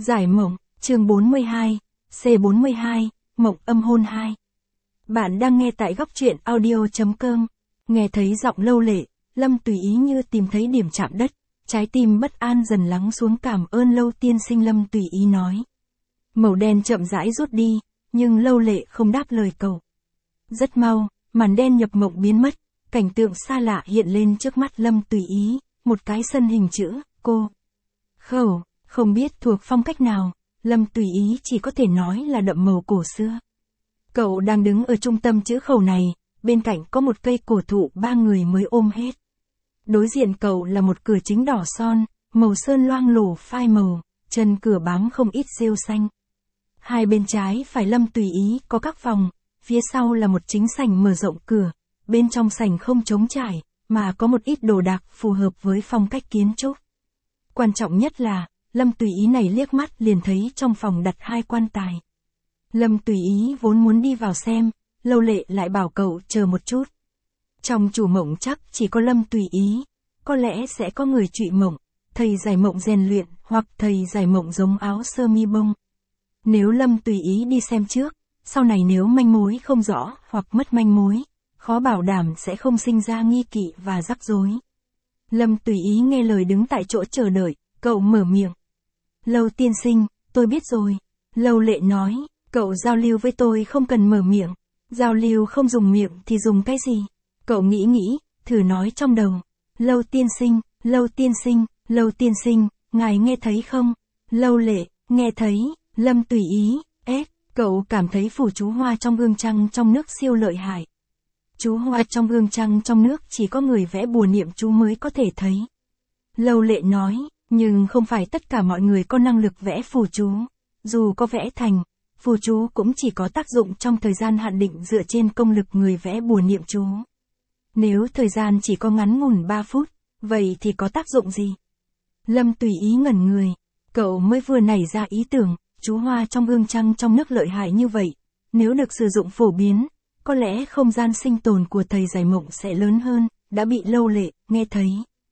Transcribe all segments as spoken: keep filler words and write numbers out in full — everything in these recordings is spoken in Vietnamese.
Giải mộng, chương bốn mươi hai, C bốn mươi hai, Mộng âm hôn hai. Bạn đang nghe tại góc truyện audio.com. Nghe thấy giọng Lâu Lệ, Lâm tùy ý như tìm thấy điểm chạm đất, trái tim bất an dần lắng xuống. Cảm ơn Lâu tiên sinh, Lâm tùy ý nói. Màu đen chậm rãi rút đi, nhưng Lâu Lệ không đáp lời cậu. Rất mau, màn đen nhập mộng biến mất, cảnh tượng xa lạ hiện lên trước mắt Lâm tùy ý, một cái sân hình chữ, cô. Khẩu, không biết thuộc phong cách nào, Lâm tùy ý chỉ có thể nói là đậm màu cổ xưa. Cậu đang đứng ở trung tâm chữ khẩu này, bên cạnh có một cây cổ thụ ba người mới ôm hết. Đối diện cậu là một cửa chính đỏ son, màu sơn loang lổ phai màu, chân cửa bám không ít rêu xanh. Hai bên trái phải Lâm tùy ý có các phòng, phía sau là một chính sảnh mở rộng cửa, bên trong sảnh không trống trải, mà có một ít đồ đạc phù hợp với phong cách kiến trúc. Quan trọng nhất là, Lâm tùy ý này liếc mắt liền thấy trong phòng đặt hai quan tài. Lâm tùy ý vốn muốn đi vào xem, Lâu Lệ lại bảo cậu chờ một chút. Trong chủ mộng chắc chỉ có Lâm tùy ý, có lẽ sẽ có người trụy mộng, thầy giải mộng rèn luyện, hoặc thầy giải mộng giống áo sơ mi bông. Nếu Lâm tùy ý đi xem trước, sau này nếu manh mối không rõ hoặc mất manh mối, khó bảo đảm sẽ không sinh ra nghi kỵ và rắc rối. Lâm tùy ý nghe lời đứng tại chỗ chờ đợi, cậu mở miệng. Lâu tiên sinh, tôi biết rồi. Lâu Lệ nói, cậu giao lưu với tôi không cần mở miệng. Giao lưu không dùng miệng thì dùng cái gì? Cậu nghĩ nghĩ, thử nói trong đầu. Lâu tiên sinh, Lâu tiên sinh, Lâu tiên sinh, ngài nghe thấy không? Lâu Lệ, nghe thấy. Lâm tùy ý, ép, cậu cảm thấy phủ chú hoa trong gương trăng trong nước siêu lợi hại. Chú hoa trong gương trăng trong nước chỉ có người vẽ bùa niệm chú mới có thể thấy. Lâu Lệ nói, nhưng không phải tất cả mọi người có năng lực vẽ phù chú. Dù có vẽ thành, phù chú cũng chỉ có tác dụng trong thời gian hạn định dựa trên công lực người vẽ bùa niệm chú. Nếu thời gian chỉ có ngắn ngủn ba phút, vậy thì có tác dụng gì? Lâm tùy ý ngẩn người, cậu mới vừa nảy ra ý tưởng, chú hoa trong gương trăng trong nước lợi hại như vậy, nếu được sử dụng phổ biến, có lẽ không gian sinh tồn của thầy giải mộng sẽ lớn hơn, đã bị Lâu Lệ nghe thấy.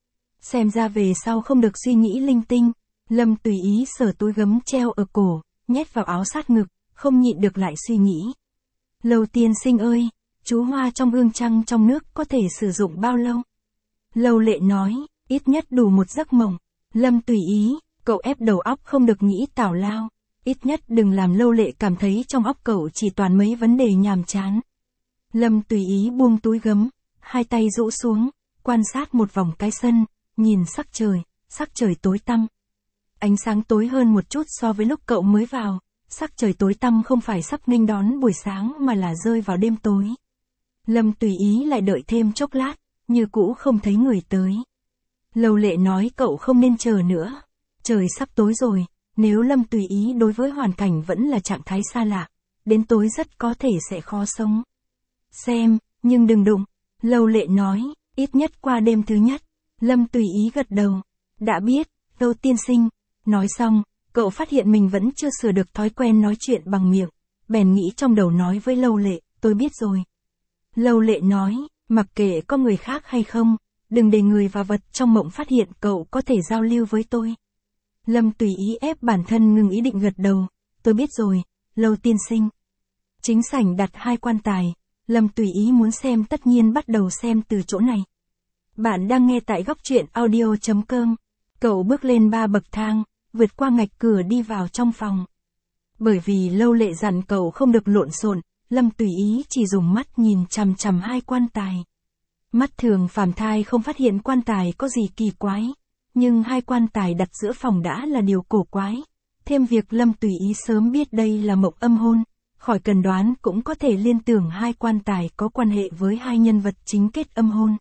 Xem ra về sau không được suy nghĩ linh tinh. Lâm tùy ý sờ túi gấm treo ở cổ, nhét vào áo sát ngực, không nhịn được lại suy nghĩ. Lâu tiên sinh ơi, chú hoa trong gương trăng trong nước có thể sử dụng bao lâu? Lâu Lệ nói, ít nhất đủ một giấc mộng. Lâm tùy ý, cậu ép đầu óc không được nghĩ tào lao, ít nhất đừng làm Lâu Lệ cảm thấy trong óc cậu chỉ toàn mấy vấn đề nhàm chán. Lâm tùy ý buông túi gấm, hai tay rũ xuống, quan sát một vòng cái sân, nhìn sắc trời, sắc trời tối tăm. Ánh sáng tối hơn một chút so với lúc cậu mới vào, sắc trời tối tăm không phải sắp nghênh đón buổi sáng mà là rơi vào đêm tối. Lâm tùy ý lại đợi thêm chốc lát, như cũ không thấy người tới. Lâu Lệ nói cậu không nên chờ nữa, trời sắp tối rồi, nếu Lâm tùy ý đối với hoàn cảnh vẫn là trạng thái xa lạ, đến tối rất có thể sẽ khó sống. Xem, nhưng đừng đụng, Lâu Lệ nói, ít nhất qua đêm thứ nhất. Lâm tùy ý gật đầu, đã biết, Lâu tiên sinh. Nói xong, cậu phát hiện mình vẫn chưa sửa được thói quen nói chuyện bằng miệng, bèn nghĩ trong đầu nói với Lâu Lệ, tôi biết rồi. Lâu Lệ nói, mặc kệ có người khác hay không, đừng để người và vật trong mộng phát hiện cậu có thể giao lưu với tôi. Lâm tùy ý ép bản thân ngừng ý định gật đầu, tôi biết rồi, Lâu tiên sinh. Chính sảnh đặt hai quan tài, Lâm tùy ý muốn xem tất nhiên bắt đầu xem từ chỗ này. Bạn đang nghe tại góc truyện audio.com. Cậu bước lên ba bậc thang, vượt qua ngạch cửa đi vào trong phòng. Bởi vì Lâu Lệ dặn cậu không được lộn xộn, Lâm tùy ý chỉ dùng mắt nhìn chằm chằm hai quan tài. Mắt thường phàm thai không phát hiện quan tài có gì kỳ quái, nhưng hai quan tài đặt giữa phòng đã là điều cổ quái. Thêm việc Lâm tùy ý sớm biết đây là mộng âm hôn, khỏi cần đoán cũng có thể liên tưởng hai quan tài có quan hệ với hai nhân vật chính kết âm hôn.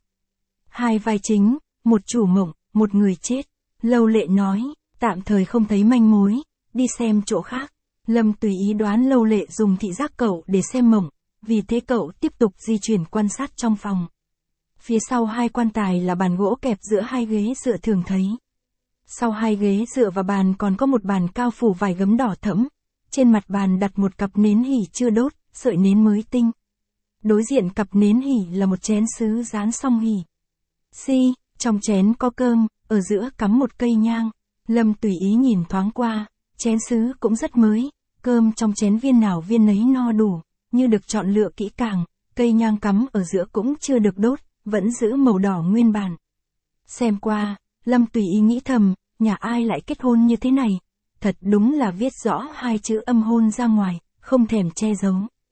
Hai vai chính, một chủ mộng, một người chết. Lâu Lệ nói, tạm thời không thấy manh mối, đi xem chỗ khác. Lâm tùy ý đoán Lâu Lệ dùng thị giác cậu để xem mộng, vì thế cậu tiếp tục di chuyển quan sát trong phòng. Phía sau hai quan tài là bàn gỗ kẹp giữa hai ghế dựa thường thấy. Sau hai ghế dựa và bàn còn có một bàn cao phủ vải gấm đỏ thẫm, trên mặt bàn đặt một cặp nến hỉ chưa đốt, sợi nến mới tinh. Đối diện cặp nến hỉ là một chén sứ dán xong hỉ. Si, trong chén có cơm, ở giữa cắm một cây nhang. Lâm tùy ý nhìn thoáng qua, Chén sứ cũng rất mới, cơm trong chén viên nào viên nấy no đủ, như được chọn lựa kỹ càng, cây nhang cắm ở giữa cũng chưa được đốt, vẫn giữ màu đỏ nguyên bản. Xem qua, Lâm tùy ý nghĩ thầm, nhà ai lại kết hôn như thế này, thật đúng là viết rõ hai chữ âm hôn ra ngoài, không thèm che giấu.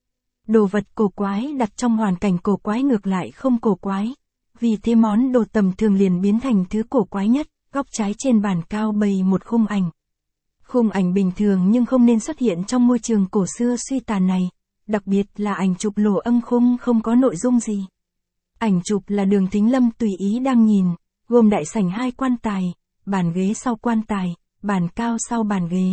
Đồ vật cổ quái đặt trong hoàn cảnh cổ quái ngược lại không cổ quái, vì thế món đồ tầm thường liền biến thành thứ cổ quái nhất. Góc trái trên bàn cao bày một khung ảnh. Khung ảnh bình thường nhưng không nên xuất hiện trong môi trường cổ xưa suy tàn này, đặc biệt là ảnh chụp lỗ âm khung không có nội dung gì. Ảnh chụp là Đường Thính Lâm tùy ý đang nhìn, gồm đại sảnh hai quan tài, bàn ghế sau quan tài, bàn cao sau bàn ghế.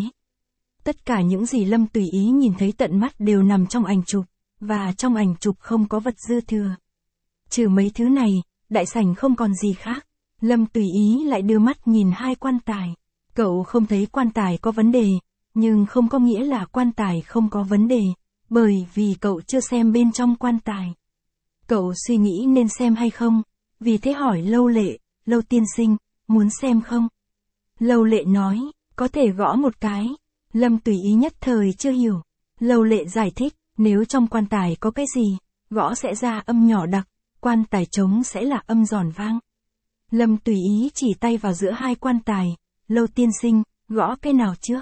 Tất cả những gì Lâm tùy ý nhìn thấy tận mắt đều nằm trong ảnh chụp, và trong ảnh chụp không có vật dư thừa. Trừ mấy thứ này, đại sảnh không còn gì khác. Lâm tùy ý lại đưa mắt nhìn hai quan tài. Cậu không thấy quan tài có vấn đề, nhưng không có nghĩa là quan tài không có vấn đề, bởi vì cậu chưa xem bên trong quan tài. Cậu suy nghĩ nên xem hay không, vì thế hỏi Lâu Lệ, Lâu tiên sinh, muốn xem không? Lâu Lệ nói, có thể gõ một cái. Lâm tùy ý nhất thời chưa hiểu. Lâu Lệ giải thích, nếu trong quan tài có cái gì, gõ sẽ ra âm nhỏ đặc, quan tài trống sẽ là âm giòn vang. Lâm tùy ý chỉ tay vào giữa hai quan tài, Lâu tiên sinh, gõ cái nào trước?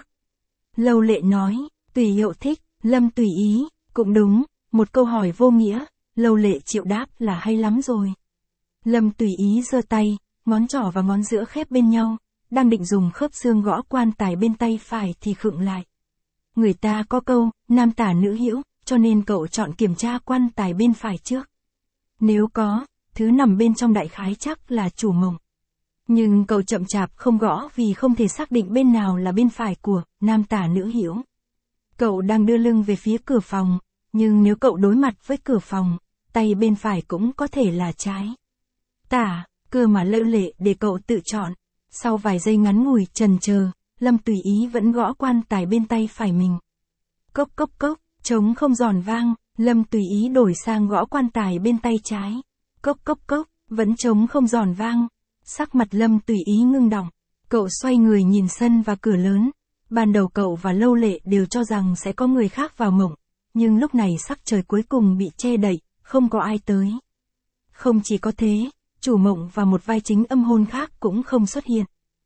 Lâu Lệ nói, tùy hiệu thích. Lâm tùy ý, cũng đúng, một câu hỏi vô nghĩa, Lâu Lệ chịu đáp là hay lắm rồi. Lâm tùy ý giơ tay, ngón trỏ và ngón giữa khép bên nhau, đang định dùng khớp xương gõ quan tài bên tay phải thì khựng lại. Người ta có câu, nam tả nữ hữu, cho nên cậu chọn kiểm tra quan tài bên phải trước. Nếu có, thứ nằm bên trong đại khái chắc là chủ mộng. Nhưng cậu chậm chạp không gõ vì không thể xác định bên nào là bên phải của nam tả nữ hữu. Cậu đang đưa lưng về phía cửa phòng, nhưng nếu cậu đối mặt với cửa phòng, tay bên phải cũng có thể là trái. Tả, cơ mà Lâu Lệ để cậu tự chọn. Sau vài giây ngắn ngủi chần chờ, Lâm tùy ý vẫn gõ quan tài bên tay phải mình. Cốc cốc cốc, trống không giòn vang, Lâm tùy ý đổi sang gõ quan tài bên tay trái. Cốc cốc cốc, vẫn trống không giòn vang. Sắc mặt Lâm tùy ý ngưng đọng. Cậu xoay người nhìn sân và cửa lớn. Ban đầu cậu và Lâu Lệ đều cho rằng sẽ có người khác vào mộng, nhưng lúc này sắc trời cuối cùng bị che đậy, không có ai tới. Không chỉ có thế, chủ mộng và một vai chính âm hôn khác cũng không xuất hiện.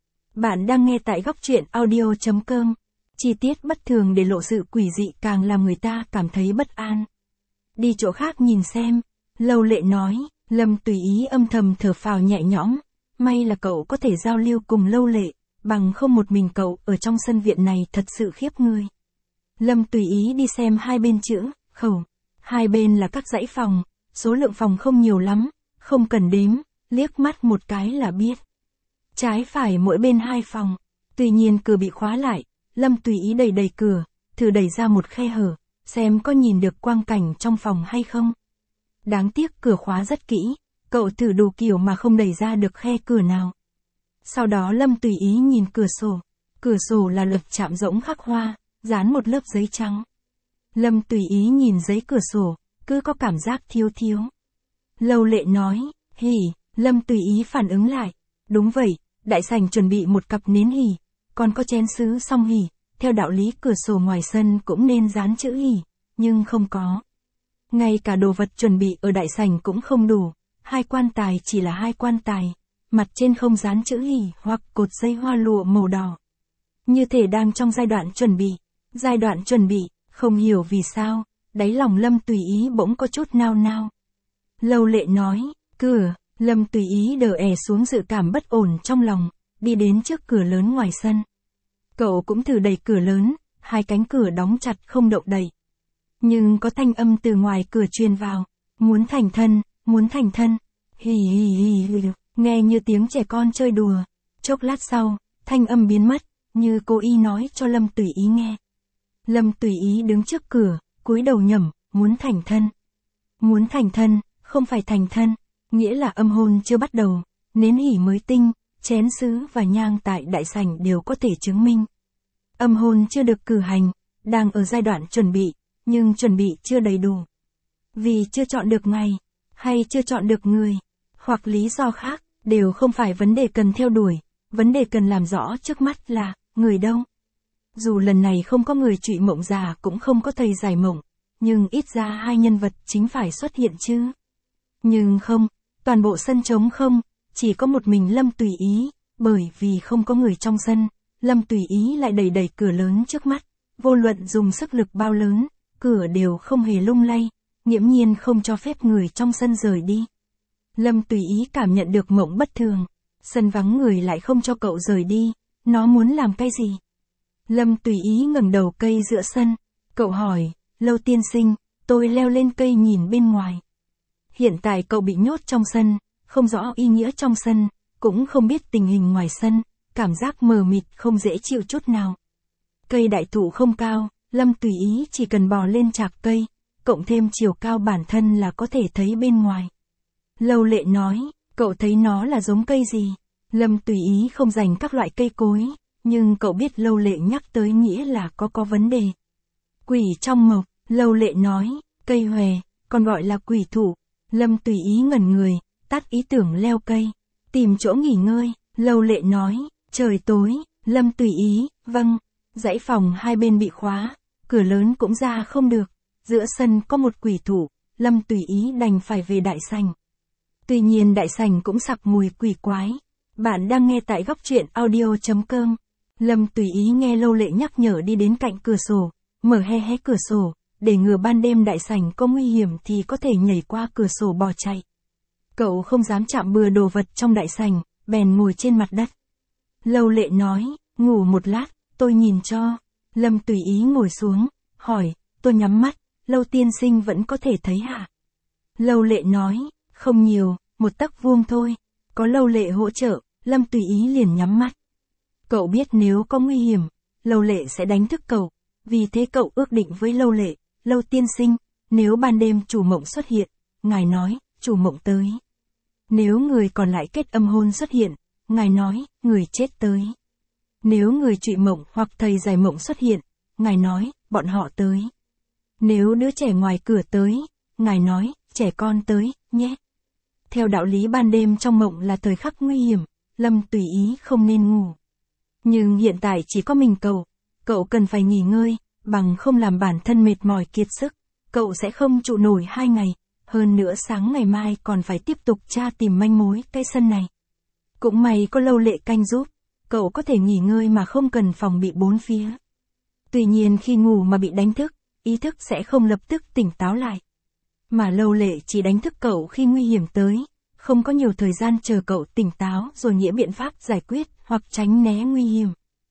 Bạn đang nghe tại góc truyện audio chấm com. Chi tiết bất thường để lộ sự quỷ dị càng làm người ta cảm thấy bất an. Đi chỗ khác nhìn xem, Lâu Lệ nói. Lâm tùy ý âm thầm thở phào nhẹ nhõm. May là cậu có thể giao lưu cùng Lâu Lệ, bằng không một mình cậu ở trong sân viện này thật sự khiếp người. Lâm tùy ý đi xem hai bên chữ, khẩu. Hai bên là các dãy phòng, số lượng phòng không nhiều lắm, không cần đếm, liếc mắt một cái là biết. Trái phải mỗi bên hai phòng, tuy nhiên cửa bị khóa lại, Lâm tùy ý đẩy đẩy cửa, thử đẩy ra một khe hở, xem có nhìn được quang cảnh trong phòng hay không. Đáng tiếc cửa khóa rất kỹ, cậu thử đủ kiểu mà không đẩy ra được khe cửa nào. Sau đó Lâm tùy ý nhìn cửa sổ, cửa sổ là lợp chạm rỗng khắc hoa, dán một lớp giấy trắng. Lâm tùy ý nhìn giấy cửa sổ, cứ có cảm giác thiếu thiếu. Lâu Lệ nói, hỉ, Lâm tùy ý phản ứng lại. Đúng vậy, đại sảnh chuẩn bị một cặp nến hỉ, còn có chén sứ song hỉ, theo đạo lý cửa sổ ngoài sân cũng nên dán chữ hỉ, nhưng không có. Ngay cả đồ vật chuẩn bị ở đại sảnh cũng không đủ, hai quan tài chỉ là hai quan tài, mặt trên không dán chữ hỉ hoặc cột dây hoa lụa màu đỏ. Như thể đang trong giai đoạn chuẩn bị, giai đoạn chuẩn bị, không hiểu vì sao, đáy lòng Lâm tùy ý bỗng có chút nao nao. Lâu Lệ nói, cửa, Lâm tùy ý đờ ẻ xuống dự cảm bất ổn trong lòng, đi đến trước cửa lớn ngoài sân. Cậu cũng thử đẩy cửa lớn, hai cánh cửa đóng chặt không động đậy. Nhưng có thanh âm từ ngoài cửa truyền vào, muốn thành thân, muốn thành thân, hì hì hì hì, nghe như tiếng trẻ con chơi đùa. Chốc lát sau, thanh âm biến mất, như cô y nói cho Lâm tùy ý nghe. Lâm tùy ý đứng trước cửa, cúi đầu nhẩm, muốn thành thân. Muốn thành thân, không phải thành thân, nghĩa là âm hôn chưa bắt đầu, nến hỉ mới tinh, chén sứ và nhang tại đại sảnh đều có thể chứng minh. Âm hôn chưa được cử hành, đang ở giai đoạn chuẩn bị, nhưng chuẩn bị chưa đầy đủ. Vì chưa chọn được ngày, hay chưa chọn được người, hoặc lý do khác, đều không phải vấn đề cần theo đuổi, vấn đề cần làm rõ trước mắt là, người đâu. Dù lần này không có người trụy mộng già cũng không có thầy giải mộng, nhưng ít ra hai nhân vật chính phải xuất hiện chứ. Nhưng không, toàn bộ sân trống không, chỉ có một mình Lâm Tùy Ý, bởi vì không có người trong sân, Lâm Tùy Ý lại đẩy đẩy cửa lớn trước mắt, vô luận dùng sức lực bao lớn, cửa đều không hề lung lay, nghiễm nhiên không cho phép người trong sân rời đi. Lâm Tùy Ý cảm nhận được mộng bất thường, sân vắng người lại không cho cậu rời đi, nó muốn làm cái gì? Lâm Tùy Ý ngẩng đầu cây giữa sân, cậu hỏi, Lâu tiên sinh, tôi leo lên cây nhìn bên ngoài. Hiện tại cậu bị nhốt trong sân, không rõ ý nghĩa trong sân, cũng không biết tình hình ngoài sân, cảm giác mờ mịt không dễ chịu chút nào. Cây đại thụ không cao, Lâm Tùy Ý chỉ cần bò lên chạc cây, cộng thêm chiều cao bản thân là có thể thấy bên ngoài. Lâu Lệ nói, cậu thấy nó là giống cây gì? Lâm Tùy Ý không dành các loại cây cối, nhưng cậu biết Lâu Lệ nhắc tới nghĩa là có có vấn đề. Quỷ trong mộc, Lâu Lệ nói, cây hòe, còn gọi là quỷ thụ. Lâm Tùy Ý ngẩn người, tắt ý tưởng leo cây, tìm chỗ nghỉ ngơi. Lâu Lệ nói, trời tối. Lâm Tùy Ý, vâng. Dãy phòng hai bên bị khóa, cửa lớn cũng ra không được, giữa sân có một quỷ thụ, Lâm Tùy Ý đành phải về đại sảnh. Tuy nhiên đại sảnh cũng sặc mùi quỷ quái. Bạn đang nghe tại góc truyện audio chấm com. Lâm Tùy Ý nghe Lâu Lệ nhắc nhở đi đến cạnh cửa sổ, mở hé hé cửa sổ, để ngừa ban đêm đại sảnh có nguy hiểm thì có thể nhảy qua cửa sổ bỏ chạy. Cậu không dám chạm bừa đồ vật trong đại sảnh, bèn ngồi trên mặt đất. Lâu Lệ nói, ngủ một lát, tôi nhìn cho. Lâm Tùy Ý ngồi xuống, hỏi, tôi nhắm mắt, Lâu tiên sinh vẫn có thể thấy hả? Lâu Lệ nói, không nhiều, một tấc vuông thôi. Có Lâu Lệ hỗ trợ, Lâm Tùy Ý liền nhắm mắt. Cậu biết nếu có nguy hiểm, Lâu Lệ sẽ đánh thức cậu, vì thế cậu ước định với Lâu Lệ, Lâu tiên sinh, nếu ban đêm chủ mộng xuất hiện, ngài nói, chủ mộng tới. Nếu người còn lại kết âm hôn xuất hiện, ngài nói, người chết tới. Nếu người trụy mộng hoặc thầy giải mộng xuất hiện, ngài nói, bọn họ tới. Nếu đứa trẻ ngoài cửa tới, ngài nói, trẻ con tới, nhé. Theo đạo lý ban đêm trong mộng là thời khắc nguy hiểm, Lâm Tùy Ý không nên ngủ. Nhưng hiện tại chỉ có mình cậu, cậu cần phải nghỉ ngơi, bằng không làm bản thân mệt mỏi kiệt sức, cậu sẽ không trụ nổi hai ngày, hơn nữa sáng ngày mai còn phải tiếp tục tra tìm manh mối cái sân này. Cũng may có Lâu Lệ canh giúp, cậu có thể nghỉ ngơi mà không cần phòng bị bốn phía. Tuy nhiên khi ngủ mà bị đánh thức, ý thức sẽ không lập tức tỉnh táo lại. Mà Lâu Lệ chỉ đánh thức cậu khi nguy hiểm tới, không có nhiều thời gian chờ cậu tỉnh táo rồi nghĩ biện pháp giải quyết hoặc tránh né nguy hiểm.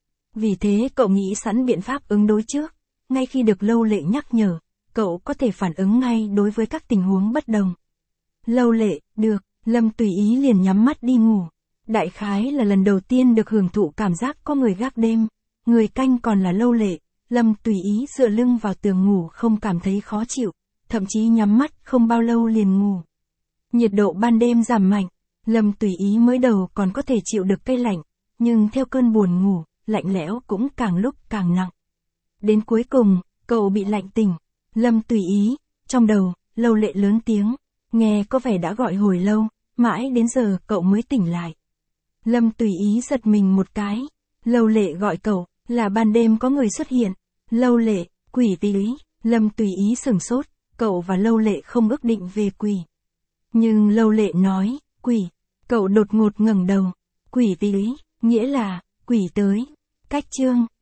Vì thế cậu nghĩ sẵn biện pháp ứng đối trước, ngay khi được Lâu Lệ nhắc nhở, cậu có thể phản ứng ngay đối với các tình huống bất đồng. Lâu Lệ, được, Lâm Tùy Ý liền nhắm mắt đi ngủ. Đại khái là lần đầu tiên được hưởng thụ cảm giác có người gác đêm, người canh còn là Lâu Lệ, Lâm Tùy Ý dựa lưng vào tường ngủ không cảm thấy khó chịu, thậm chí nhắm mắt không bao lâu liền ngủ. Nhiệt độ ban đêm giảm mạnh, Lâm Tùy Ý mới đầu còn có thể chịu được cái lạnh, nhưng theo cơn buồn ngủ, lạnh lẽo cũng càng lúc càng nặng. Đến cuối cùng, cậu bị lạnh tỉnh. Lâm Tùy Ý, trong đầu, Lâu Lệ lớn tiếng, nghe có vẻ đã gọi hồi lâu, mãi đến giờ cậu mới tỉnh lại. Lâm Tùy Ý giật mình một cái, Lâu Lệ gọi cậu, là ban đêm có người xuất hiện. Lâu Lệ, quỷ Tùy Ý, Lâm Tùy Ý sửng sốt, cậu và Lâu Lệ không ước định về quỷ. Nhưng Lâu Lệ nói, quỷ, cậu đột ngột ngẩng đầu, quỷ Tùy Ý, nghĩa là, quỷ tới. Cách chương